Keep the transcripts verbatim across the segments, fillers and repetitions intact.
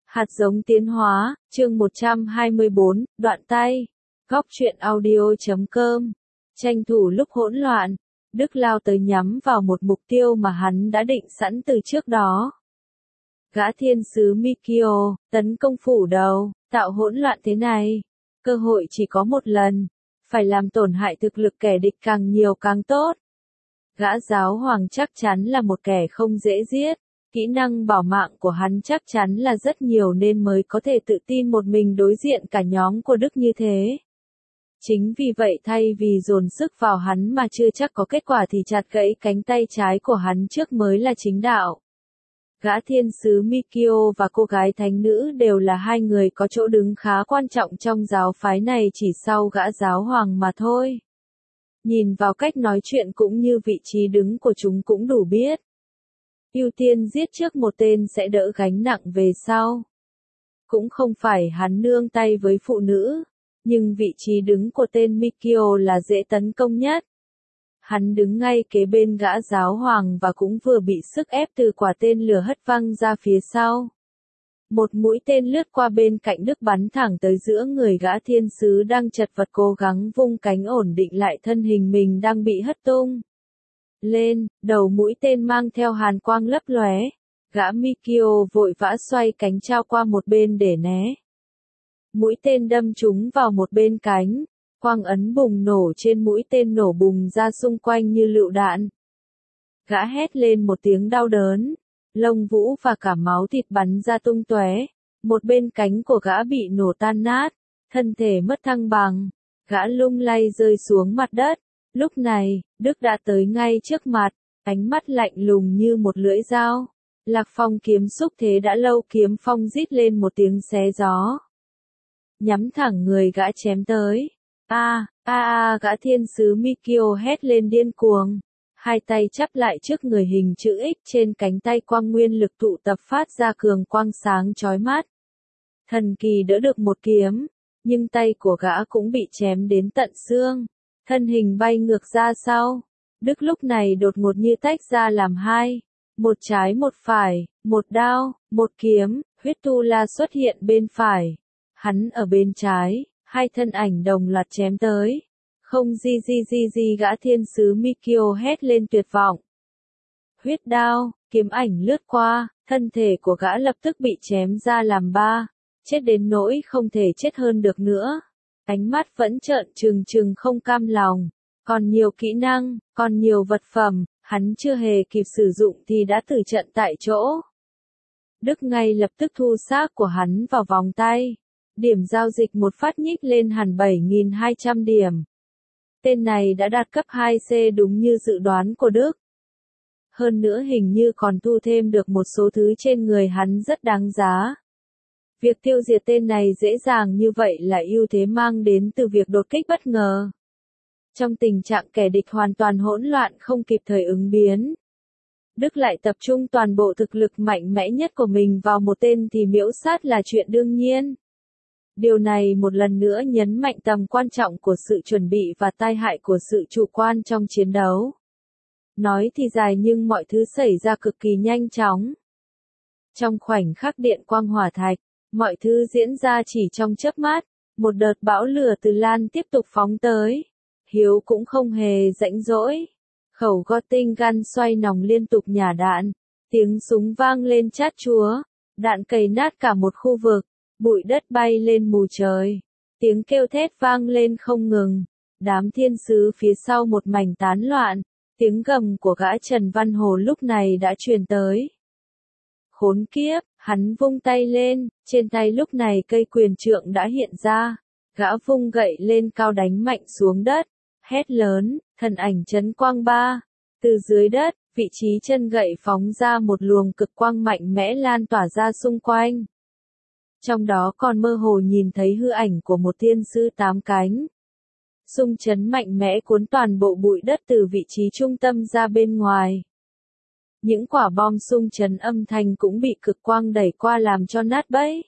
Hạt giống tiến hóa, chương một trăm hai mươi bốn, đoạn tay. Góc truyện audio chấm com. Tranh thủ lúc hỗn loạn, Đức lao tới nhắm vào một mục tiêu mà hắn đã định sẵn từ trước đó. Gã thiên sứ Mikio, tấn công phủ đầu, tạo hỗn loạn thế này. Cơ hội chỉ có một lần, phải làm tổn hại thực lực kẻ địch càng nhiều càng tốt. Gã giáo hoàng chắc chắn là một kẻ không dễ giết. Kỹ năng bảo mạng của hắn chắc chắn là rất nhiều nên mới có thể tự tin một mình đối diện cả nhóm của Đức như thế. Chính vì vậy thay vì dồn sức vào hắn mà chưa chắc có kết quả thì chặt gãy cánh tay trái của hắn trước mới là chính đạo. Gã thiên sứ Mikio và cô gái thánh nữ đều là hai người có chỗ đứng khá quan trọng trong giáo phái này chỉ sau gã giáo hoàng mà thôi. Nhìn vào cách nói chuyện cũng như vị trí đứng của chúng cũng đủ biết. Ưu tiên giết trước một tên sẽ đỡ gánh nặng về sau. Cũng không phải hắn nương tay với phụ nữ, nhưng vị trí đứng của tên Mikio là dễ tấn công nhất. Hắn đứng ngay kế bên gã giáo hoàng và cũng vừa bị sức ép từ quả tên lửa hất văng ra phía sau. Một mũi tên lướt qua bên cạnh Đức bắn thẳng tới giữa người gã thiên sứ đang chật vật cố gắng vung cánh ổn định lại thân hình mình đang bị hất tung lên, đầu mũi tên mang theo hàn quang lấp lóe. Gã Mikio vội vã xoay cánh trao qua một bên để né. Mũi tên đâm trúng vào một bên cánh, quang ấn bùng nổ trên mũi tên nổ bùng ra xung quanh như lựu đạn. Gã hét lên một tiếng đau đớn, lông vũ và cả máu thịt bắn ra tung tóe. Một bên cánh của gã bị nổ tan nát, thân thể mất thăng bằng, gã lung lay rơi xuống mặt đất. Lúc này, Đức đã tới ngay trước mặt, ánh mắt lạnh lùng như một lưỡi dao. Lạc phong kiếm xúc thế đã lâu, kiếm phong rít lên một tiếng xé gió. Nhắm thẳng người gã chém tới. A, a a gã thiên sứ Mikio hét lên điên cuồng. Hai tay chắp lại trước người hình chữ X, trên cánh tay quang nguyên lực tụ tập phát ra cường quang sáng chói mắt. Thần kỳ đỡ được một kiếm, nhưng tay của gã cũng bị chém đến tận xương. Thân hình bay ngược ra sau. Đức lúc này đột ngột như tách ra làm hai. Một trái một phải, một đao, một kiếm, huyết tu la xuất hiện bên phải. Hắn ở bên trái, hai thân ảnh đồng loạt chém tới. Không gì gì gì gì gã thiên sứ Mikio hét lên tuyệt vọng. Huyết đao, kiếm ảnh lướt qua, thân thể của gã lập tức bị chém ra làm ba. Chết đến nỗi không thể chết hơn được nữa. Ánh mắt vẫn trợn trừng trừng không cam lòng. Còn nhiều kỹ năng, còn nhiều vật phẩm, hắn chưa hề kịp sử dụng thì đã tử trận tại chỗ. Đức ngay lập tức thu xác của hắn vào vòng tay. Điểm giao dịch một phát nhích lên hẳn bảy nghìn hai trăm điểm. Tên này đã đạt cấp hai C đúng như dự đoán của Đức. Hơn nữa hình như còn thu thêm được một số thứ trên người hắn rất đáng giá. Việc tiêu diệt tên này dễ dàng như vậy là ưu thế mang đến từ việc đột kích bất ngờ. Trong tình trạng kẻ địch hoàn toàn hỗn loạn không kịp thời ứng biến, Đức lại tập trung toàn bộ thực lực mạnh mẽ nhất của mình vào một tên thì miễu sát là chuyện đương nhiên. Điều này một lần nữa nhấn mạnh tầm quan trọng của sự chuẩn bị và tai hại của sự chủ quan trong chiến đấu. Nói thì dài nhưng mọi thứ xảy ra cực kỳ nhanh chóng. Trong khoảnh khắc điện quang hỏa thạch, mọi thứ diễn ra chỉ trong chớp mắt. Một đợt bão lửa từ lan tiếp tục phóng tới. Hiếu cũng không hề rãnh rỗi. Khẩu Gatling gun xoay nòng liên tục nhả đạn. Tiếng súng vang lên chát chúa. Đạn cày nát cả một khu vực. Bụi đất bay lên mù trời. Tiếng kêu thét vang lên không ngừng. Đám thiên sứ phía sau một mảnh tán loạn. Tiếng gầm của gã Trần Văn Hồ lúc này đã truyền tới. Khốn kiếp, hắn vung tay lên, trên tay lúc này cây quyền trượng đã hiện ra. Gã vung gậy lên cao đánh mạnh xuống đất. Hét lớn, thần ảnh chấn quang ba. Từ dưới đất, vị trí chân gậy phóng ra một luồng cực quang mạnh mẽ lan tỏa ra xung quanh. Trong đó còn mơ hồ nhìn thấy hư ảnh của một thiên sứ tám cánh. Xung chấn mạnh mẽ cuốn toàn bộ bụi đất từ vị trí trung tâm ra bên ngoài. Những quả bom xung chấn âm thanh cũng bị cực quang đẩy qua làm cho nát bấy.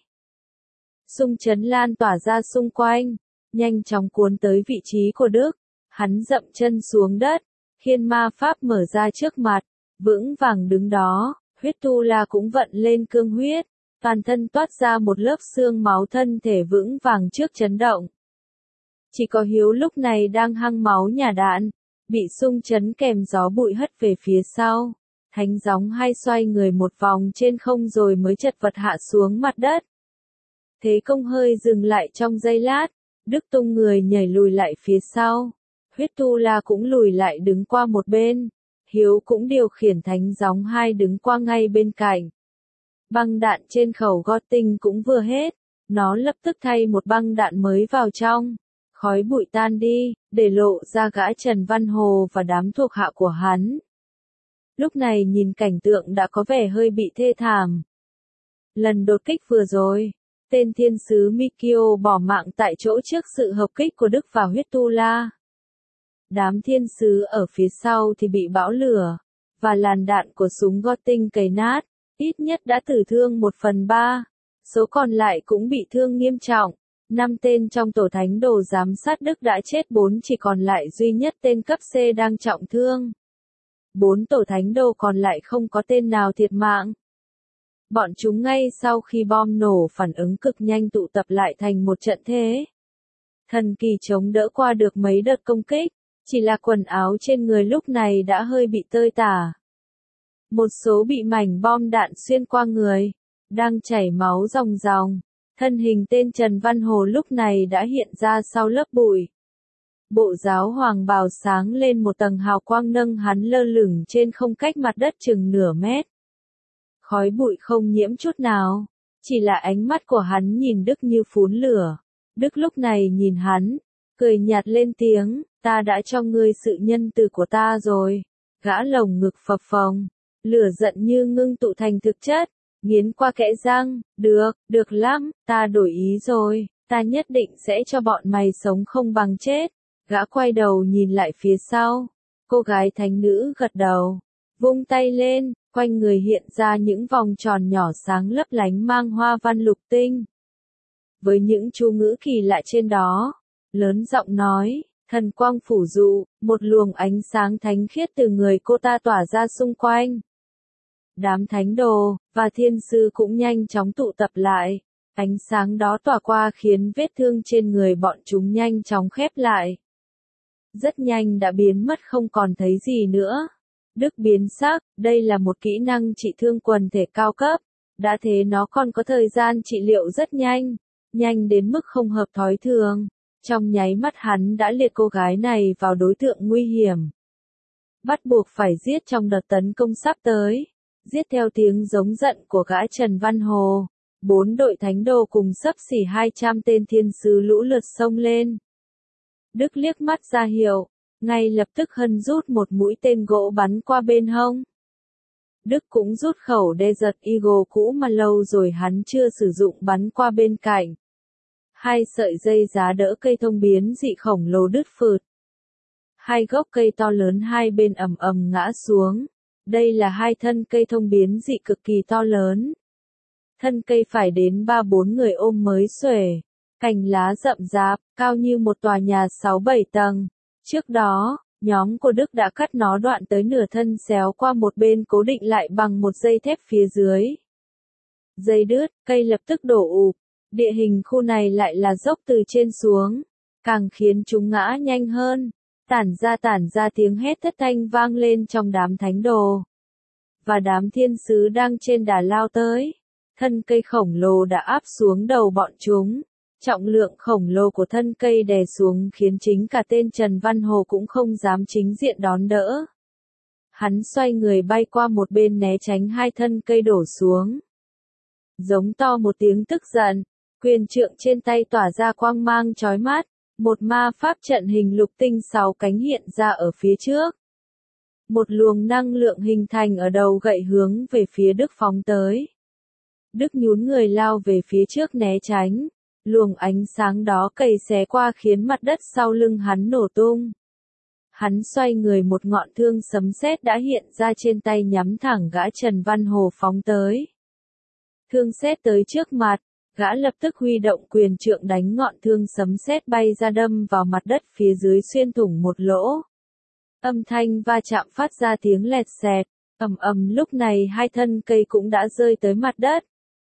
Xung chấn lan tỏa ra xung quanh, nhanh chóng cuốn tới vị trí của Đức. Hắn dậm chân xuống đất, khiên ma pháp mở ra trước mặt, vững vàng đứng đó. Huyết tu la cũng vận lên cương huyết. toàn thân toát ra một lớp xương máu, thân thể vững vàng trước chấn động. Chỉ có Hiếu lúc này đang hăng máu nhà đạn, bị xung chấn kèm gió bụi hất về phía sau. Thánh gióng hai xoay người một vòng trên không rồi mới chật vật hạ xuống mặt đất. Thế công hơi dừng lại trong giây lát, Đức tung người nhảy lùi lại phía sau. Huyết Tu La cũng lùi lại đứng qua một bên. Hiếu cũng điều khiển thánh gióng hai đứng qua ngay bên cạnh. Băng đạn trên khẩu gót tinh cũng vừa hết, nó lập tức thay một băng đạn mới vào trong. Khói bụi tan đi, để lộ ra gã Trần Văn Hồ và đám thuộc hạ của hắn. Lúc này nhìn cảnh tượng đã có vẻ hơi bị thê thảm. Lần đột kích vừa rồi, tên thiên sứ Mikio bỏ mạng tại chỗ trước sự hợp kích của Đức và Huyết Tu La. Đám thiên sứ ở phía sau thì bị bão lửa, và làn đạn của súng gót tinh cày nát, ít nhất đã tử thương một phần ba, số còn lại cũng bị thương nghiêm trọng. Năm tên trong tổ thánh đồ giám sát Đức đã chết, bốn chỉ còn lại duy nhất tên cấp C đang trọng thương. Bốn tổ thánh đồ còn lại không có tên nào thiệt mạng. Bọn chúng ngay sau khi bom nổ phản ứng cực nhanh tụ tập lại thành một trận thế. Thần kỳ chống đỡ qua được mấy đợt công kích, chỉ là quần áo trên người lúc này đã hơi bị tơi tả. Một số bị mảnh bom đạn xuyên qua người, đang chảy máu ròng ròng. Thân hình tên Trần Văn Hồ lúc này đã hiện ra sau lớp bụi. Bộ giáo hoàng bào sáng lên một tầng hào quang nâng hắn lơ lửng trên không cách mặt đất chừng nửa mét. Khói bụi không nhiễm chút nào, chỉ là ánh mắt của hắn nhìn Đức như phún lửa. Đức lúc này nhìn hắn, cười nhạt lên tiếng, ta đã cho ngươi sự nhân từ của ta rồi. Gã lồng ngực phập phồng, lửa giận như ngưng tụ thành thực chất. Nghiến qua kẽ răng, được, được lắm, ta đổi ý rồi, ta nhất định sẽ cho bọn mày sống không bằng chết. Gã quay đầu nhìn lại phía sau, cô gái thánh nữ gật đầu, vung tay lên, quanh người hiện ra những vòng tròn nhỏ sáng lấp lánh mang hoa văn lục tinh. Với những chú ngữ kỳ lạ trên đó, lớn giọng nói, thần quang phủ dụ, một luồng ánh sáng thánh khiết từ người cô ta tỏa ra xung quanh. Đám thánh đồ và thiên sư cũng nhanh chóng tụ tập lại, ánh sáng đó tỏa qua khiến vết thương trên người bọn chúng nhanh chóng khép lại. Rất nhanh đã biến mất không còn thấy gì nữa. Đức biến sắc, đây là một kỹ năng trị thương quần thể cao cấp, đã thế nó còn có thời gian trị liệu rất nhanh, nhanh đến mức không hợp thói thường. Trong nháy mắt hắn đã liệt cô gái này vào đối tượng nguy hiểm. Bắt buộc phải giết trong đợt tấn công sắp tới. Giết theo tiếng giống giận của gã Trần Văn Hồ, bốn đội thánh đồ cùng xấp xỉ hai trăm tên thiên sứ lũ lượt xông lên. Đức liếc mắt ra hiệu, ngay lập tức hân rút một mũi tên gỗ bắn qua bên hông. Đức cũng rút khẩu Desert Eagle cũ mà lâu rồi hắn chưa sử dụng bắn qua bên cạnh. Hai sợi dây giá đỡ cây thông biến dị khổng lồ đứt phượt. Hai gốc cây to lớn hai bên ầm ầm ngã xuống. Đây là hai thân cây thông biến dị cực kỳ to lớn. Thân cây phải đến ba bốn người ôm mới xuể. Cành lá rậm rạp, cao như một tòa nhà sáu bảy tầng. Trước đó, nhóm của Đức đã cắt nó đoạn tới nửa thân xéo qua một bên cố định lại bằng một dây thép phía dưới. Dây đứt, cây lập tức đổ ụp. Địa hình khu này lại là dốc từ trên xuống, càng khiến chúng ngã nhanh hơn. Tản ra tản ra tiếng hét thất thanh vang lên trong đám thánh đồ. Và đám thiên sứ đang trên đà lao tới. Thân cây khổng lồ đã áp xuống đầu bọn chúng. Trọng lượng khổng lồ của thân cây đè xuống khiến chính cả tên Trần Văn Hồ cũng không dám chính diện đón đỡ. Hắn xoay người bay qua một bên né tránh hai thân cây đổ xuống. Giống to một tiếng tức giận, quyền trượng trên tay tỏa ra quang mang chói mắt. Một ma pháp trận hình lục tinh sáu cánh hiện ra ở phía trước. Một luồng năng lượng hình thành ở đầu gậy hướng về phía Đức phóng tới. Đức nhún người lao về phía trước né tránh. Luồng ánh sáng đó cày xé qua khiến mặt đất sau lưng hắn nổ tung. Hắn xoay người, một ngọn thương sấm sét đã hiện ra trên tay nhắm thẳng gã Trần Văn Hồ phóng tới. Thương sét tới trước mặt. Gã lập tức huy động quyền trượng đánh ngọn thương sấm sét bay ra đâm vào mặt đất phía dưới xuyên thủng một lỗ. Âm thanh va chạm phát ra tiếng lẹt xẹt, ầm ầm lúc này hai thân cây cũng đã rơi tới mặt đất.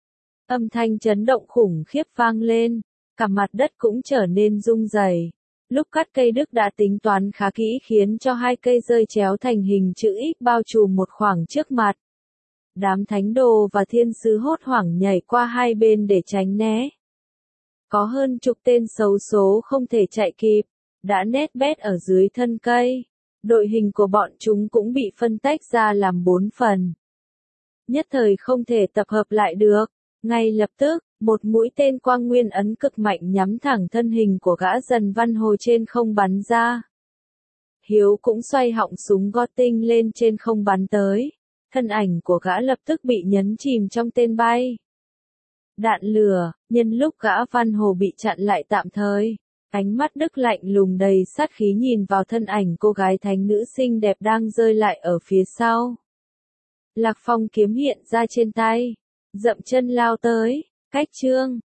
Âm thanh chấn động khủng khiếp vang lên, cả mặt đất cũng trở nên rung rẩy. Lúc cắt cây Đức đã tính toán khá kỹ khiến cho hai cây rơi chéo thành hình chữ X bao trùm một khoảng trước mặt. Đám thánh đồ và thiên sứ hốt hoảng nhảy qua hai bên để tránh né. Có hơn chục tên xấu số không thể chạy kịp, đã nép bét ở dưới thân cây. Đội hình của bọn chúng cũng bị phân tách ra làm bốn phần. Nhất thời không thể tập hợp lại được. Ngay lập tức, một mũi tên quang nguyên ấn cực mạnh nhắm thẳng thân hình của gã dần văn hồ trên không bắn ra. Hiếu cũng xoay họng súng gót tinh lên trên không bắn tới. Thân ảnh của gã lập tức bị nhấn chìm trong tên bay. Đạn lửa, nhân lúc gã văn hồ bị chặn lại tạm thời. Ánh mắt Đức lạnh lùng đầy sát khí nhìn vào thân ảnh cô gái thánh nữ xinh đẹp đang rơi lại ở phía sau. Lạc Phong kiếm hiện ra trên tay, dậm chân lao tới, cách chương.